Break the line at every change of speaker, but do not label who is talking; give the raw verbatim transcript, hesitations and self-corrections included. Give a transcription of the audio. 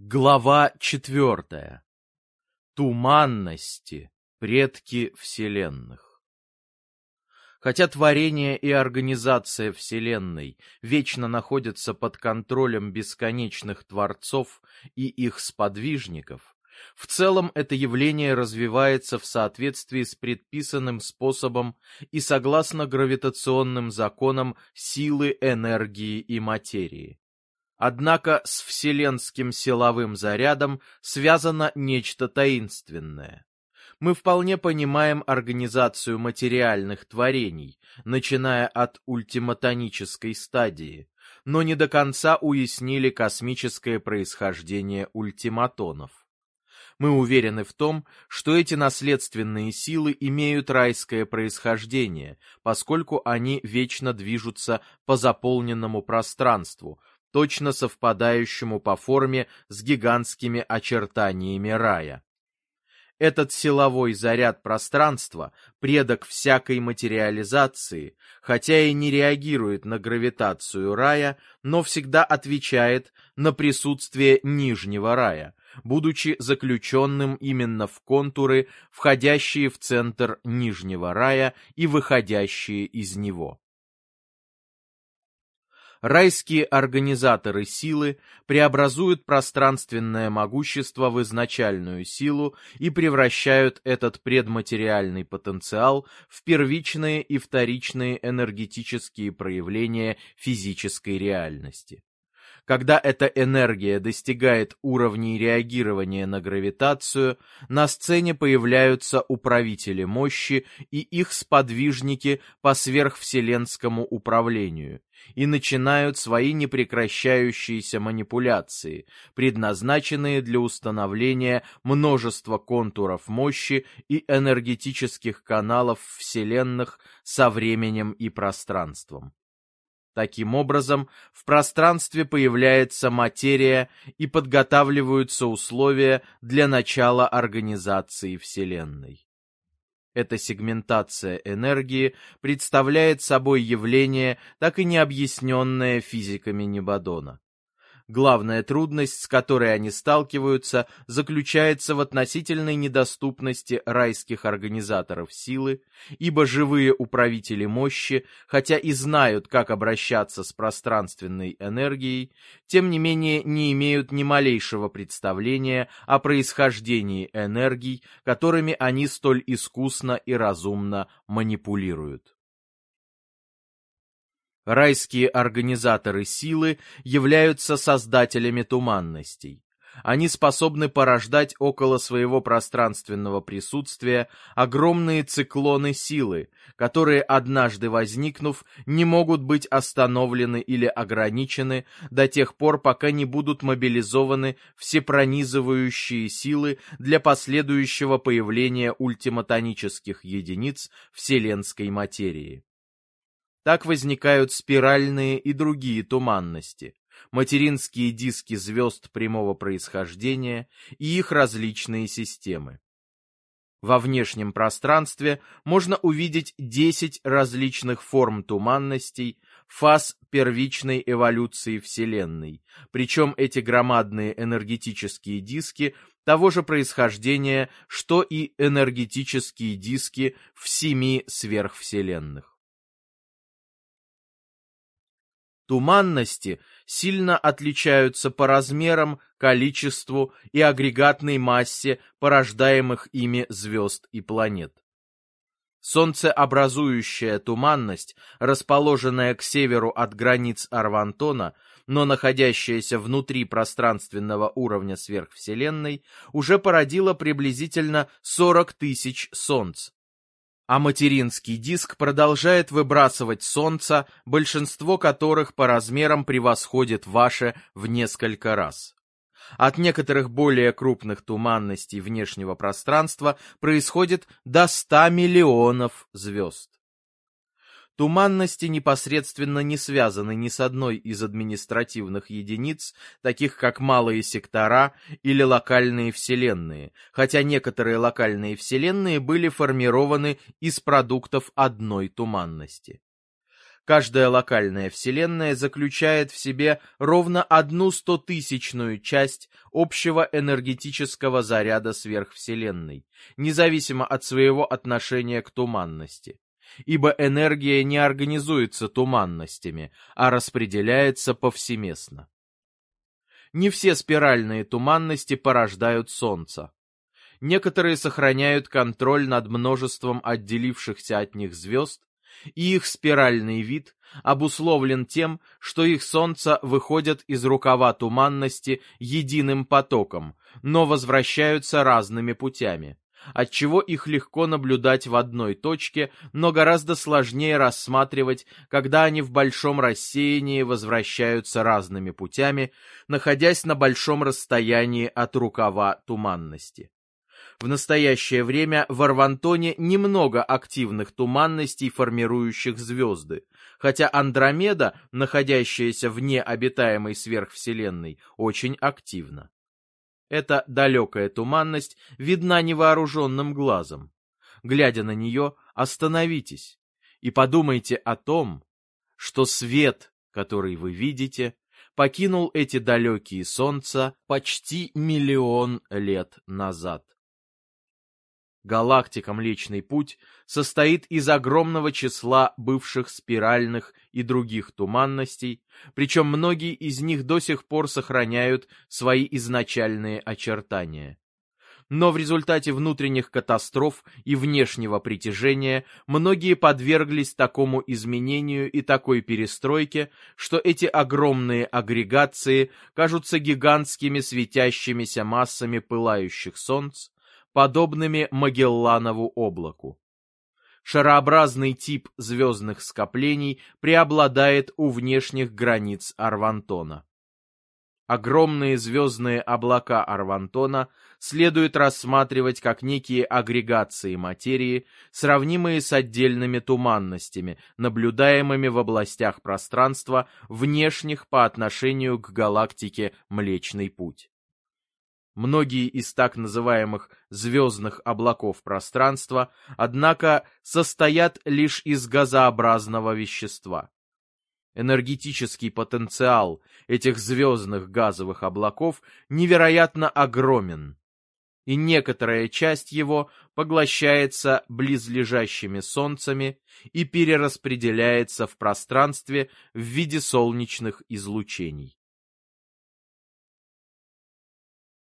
Глава четвертая. Туманности, предки вселенных. Хотя творение и организация Вселенной вечно находятся под контролем бесконечных творцов и их сподвижников, в целом это явление развивается в соответствии с предписанным способом и согласно гравитационным законам силы, энергии и материи. Однако с вселенским силовым зарядом связано нечто таинственное. Мы вполне понимаем организацию материальных творений, начиная от ультиматонической стадии, но не до конца уяснили космическое происхождение ультиматонов. Мы уверены в том, что эти наследственные силы имеют райское происхождение, поскольку они вечно движутся по заполненному пространству, точно совпадающему по форме с гигантскими очертаниями рая. Этот силовой заряд пространства, предок всякой материализации, хотя и не реагирует на гравитацию рая, но всегда отвечает на присутствие нижнего рая, будучи заключенным именно в контуры, входящие в центр нижнего рая и выходящие из него. Райские организаторы силы преобразуют пространственное могущество в изначальную силу и превращают этот предматериальный потенциал в первичные и вторичные энергетические проявления физической реальности. Когда эта энергия достигает уровней реагирования на гравитацию, на сцене появляются управители мощи и их сподвижники по сверхвселенскому управлению и начинают свои непрекращающиеся манипуляции, предназначенные для установления множества контуров мощи и энергетических каналов вселенных со временем и пространством. Таким образом, в пространстве появляется материя и подготавливаются условия для начала организации Вселенной. Эта сегментация энергии представляет собой явление, так и не объясненное физиками Небодона. Главная трудность, с которой они сталкиваются, заключается в относительной недоступности райских организаторов силы, ибо живые управители мощи, хотя и знают, как обращаться с пространственной энергией, тем не менее не имеют ни малейшего представления о происхождении энергий, которыми они столь искусно и разумно манипулируют. Райские организаторы силы являются создателями туманностей. Они способны порождать около своего пространственного присутствия огромные циклоны силы, которые, однажды возникнув, не могут быть остановлены или ограничены до тех пор, пока не будут мобилизованы всепронизывающие силы для последующего появления ультиматонических единиц вселенской материи. Так возникают спиральные и другие туманности, материнские диски звезд прямого происхождения и их различные системы. Во внешнем пространстве можно увидеть десять различных форм туманностей, фаз первичной эволюции Вселенной, причем эти громадные энергетические диски того же происхождения, что и энергетические диски в семи сверхвселенных. Туманности сильно отличаются по размерам, количеству и агрегатной массе порождаемых ими звезд и планет. Солнцеобразующая туманность, расположенная к северу от границ Арвантона, но находящаяся внутри пространственного уровня сверхвселенной, уже породила приблизительно сорок тысяч солнц. А материнский диск продолжает выбрасывать солнца, большинство которых по размерам превосходит ваше в несколько раз. От некоторых более крупных туманностей внешнего пространства происходит до ста миллионов звезд. Туманности непосредственно не связаны ни с одной из административных единиц, таких как малые сектора или локальные вселенные, хотя некоторые локальные вселенные были формированы из продуктов одной туманности. Каждая локальная вселенная заключает в себе ровно одну стотысячную часть общего энергетического заряда сверхвселенной, независимо от своего отношения к туманности. Ибо энергия не организуется туманностями, а распределяется повсеместно. Не все спиральные туманности порождают Солнце. Некоторые сохраняют контроль над множеством отделившихся от них звезд, и их спиральный вид обусловлен тем, что их солнца выходят из рукава туманности единым потоком, но возвращаются разными путями, отчего их легко наблюдать в одной точке, но гораздо сложнее рассматривать, когда они в большом рассеянии возвращаются разными путями, находясь на большом расстоянии от рукава туманности. В настоящее время в Арвантоне немного активных туманностей, формирующих звезды, хотя Андромеда, находящаяся вне обитаемой сверхвселенной, очень активна. Эта далекая туманность видна невооруженным глазом. Глядя на нее, остановитесь и подумайте о том, что свет, который вы видите, покинул эти далекие солнца почти миллион лет назад. Галактика Млечный Путь состоит из огромного числа бывших спиральных и других туманностей, причем многие из них до сих пор сохраняют свои изначальные очертания. Но в результате внутренних катастроф и внешнего притяжения многие подверглись такому изменению и такой перестройке, что эти огромные агрегации кажутся гигантскими светящимися массами пылающих солнц, подобными Магелланову облаку. Шарообразный тип звездных скоплений преобладает у внешних границ Арвантона. Огромные звездные облака Арвантона следует рассматривать как некие агрегации материи, сравнимые с отдельными туманностями, наблюдаемыми в областях пространства, внешних по отношению к галактике Млечный Путь. Многие из так называемых звездных облаков пространства, однако, состоят лишь из газообразного вещества. Энергетический потенциал этих звездных газовых облаков невероятно огромен, и некоторая часть его поглощается близлежащими солнцами и перераспределяется в пространстве в виде солнечных излучений.